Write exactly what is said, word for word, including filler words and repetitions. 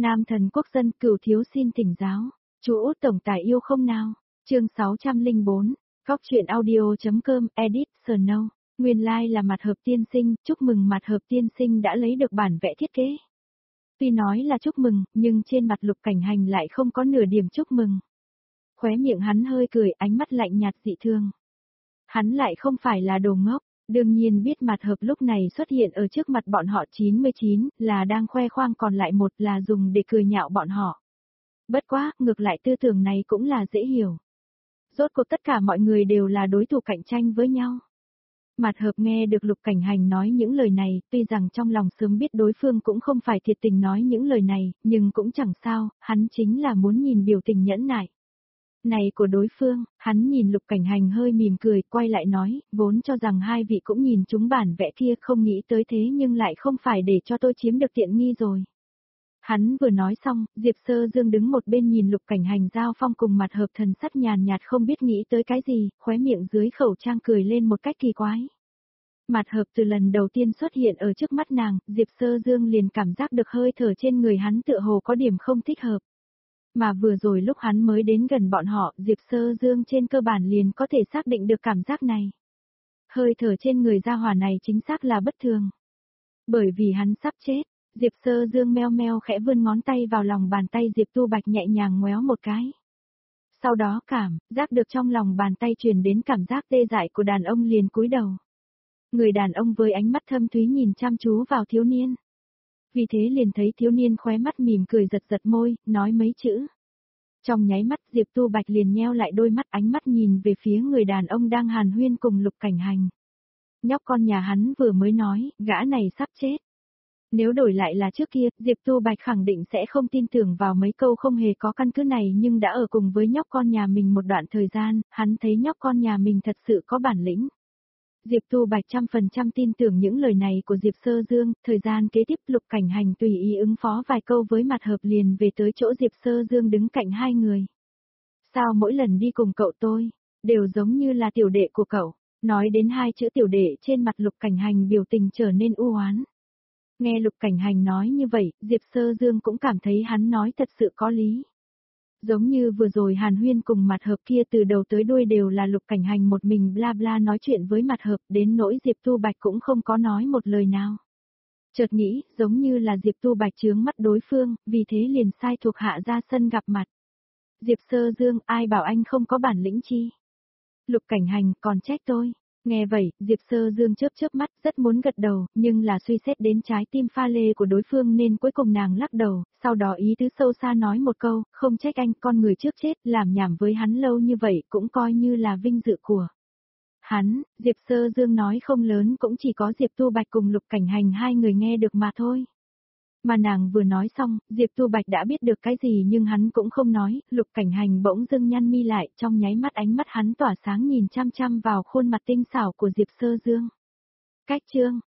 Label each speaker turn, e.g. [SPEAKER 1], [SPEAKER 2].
[SPEAKER 1] Nam thần quốc dân Cửu thiếu xin thỉnh giáo. Chú Út tổng tài yêu không nào? Chương sáu trăm lẻ bốn. Góc truyện audio.com edit Snow. Nguyên lai like là Mặt Hợp tiên sinh, chúc mừng Mặt Hợp tiên sinh đã lấy được bản vẽ thiết kế. Tuy nói là chúc mừng, nhưng trên mặt Lục Cảnh Hành lại không có nửa điểm chúc mừng. Khóe miệng hắn hơi cười, ánh mắt lạnh nhạt dị thường. Hắn lại không phải là đồ ngốc, đương nhiên biết Mặt Hợp lúc này xuất hiện ở trước mặt bọn họ chín mươi chín, là đang khoe khoang, còn lại một là dùng để cười nhạo bọn họ. Bất quá, ngược lại tư tưởng này cũng là dễ hiểu. Rốt cuộc tất cả mọi người đều là đối thủ cạnh tranh với nhau. Mặt Hợp nghe được Lục Cảnh Hành nói những lời này, tuy rằng trong lòng sớm biết đối phương cũng không phải thiệt tình nói những lời này, nhưng cũng chẳng sao, hắn chính là muốn nhìn biểu tình nhẫn nại này của đối phương. Hắn nhìn Lục Cảnh Hành hơi mỉm cười, quay lại nói, vốn cho rằng hai vị cũng nhìn chúng bản vẽ kia, không nghĩ tới thế nhưng lại không phải để cho tôi chiếm được tiện nghi rồi. Hắn vừa nói xong, Diệp Sơ Dương đứng một bên nhìn Lục Cảnh Hành giao phong cùng Mặt Hợp, thần sắc nhàn nhạt không biết nghĩ tới cái gì, khóe miệng dưới khẩu trang cười lên một cách kỳ quái. Mặt Hợp từ lần đầu tiên xuất hiện ở trước mắt nàng, Diệp Sơ Dương liền cảm giác được hơi thở trên người hắn tựa hồ có điểm không thích hợp. Mà vừa rồi lúc hắn mới đến gần bọn họ, Diệp Sơ Dương trên cơ bản liền có thể xác định được cảm giác này. Hơi thở trên người gia hỏa này chính xác là bất thường. Bởi vì hắn sắp chết. Diệp Sơ Dương meo meo khẽ vươn ngón tay vào lòng bàn tay Diệp Tu Bạch, nhẹ nhàng ngoéo một cái. Sau đó cảm giác được trong lòng bàn tay truyền đến cảm giác tê dại của đàn ông, liền cúi đầu. Người đàn ông với ánh mắt thâm thúy nhìn chăm chú vào thiếu niên. Vì thế liền thấy thiếu niên khóe mắt mỉm cười, giật giật môi, nói mấy chữ. Trong nháy mắt Diệp Tu Bạch liền nheo lại đôi mắt, ánh mắt nhìn về phía người đàn ông đang hàn huyên cùng Lục Cảnh Hành. Nhóc con nhà hắn vừa mới nói, gã này sắp chết. Nếu đổi lại là trước kia, Diệp Tu Bạch khẳng định sẽ không tin tưởng vào mấy câu không hề có căn cứ này, nhưng đã ở cùng với nhóc con nhà mình một đoạn thời gian, hắn thấy nhóc con nhà mình thật sự có bản lĩnh. Diệp Tu Bạch trăm phần trăm tin tưởng những lời này của Diệp Sơ Dương. Thời gian kế tiếp, Lục Cảnh Hành tùy ý ứng phó vài câu với Mặt Hợp, liền về tới chỗ Diệp Sơ Dương đứng cạnh hai người. Sao mỗi lần đi cùng cậu tôi, đều giống như là tiểu đệ của cậu? Nói đến hai chữ tiểu đệ, trên mặt Lục Cảnh Hành biểu tình trở nên u oán. Nghe Lục Cảnh Hành nói như vậy, Diệp Sơ Dương cũng cảm thấy hắn nói thật sự có lý. Giống như vừa rồi hàn huyên cùng Mặt Hợp kia, từ đầu tới đuôi đều là Lục Cảnh Hành một mình bla bla nói chuyện với Mặt Hợp, đến nỗi Diệp Tu Bạch cũng không có nói một lời nào. Chợt nghĩ, giống như là Diệp Tu Bạch chướng mắt đối phương, vì thế liền sai thuộc hạ ra sân gặp mặt. Diệp Sơ Dương, ai bảo anh không có bản lĩnh chi? Lục Cảnh Hành, còn trách tôi. Nghe vậy, Diệp Sơ Dương chớp chớp mắt, rất muốn gật đầu, nhưng là suy xét đến trái tim pha lê của đối phương nên cuối cùng nàng lắc đầu, sau đó ý tứ sâu xa nói một câu, không trách anh, con người trước chết, làm nhảm với hắn lâu như vậy cũng coi như là vinh dự của hắn. Diệp Sơ Dương nói không lớn, cũng chỉ có Diệp Tu Bạch cùng Lục Cảnh Hành hai người nghe được mà thôi. Mà nàng vừa nói xong, Diệp Tu Bạch đã biết được cái gì nhưng hắn cũng không nói. Lục Cảnh Hành bỗng dưng nhăn mi lại, trong nháy mắt ánh mắt hắn tỏa sáng nhìn chăm chăm vào khuôn mặt tinh xảo của Diệp Sơ Dương. Cách chương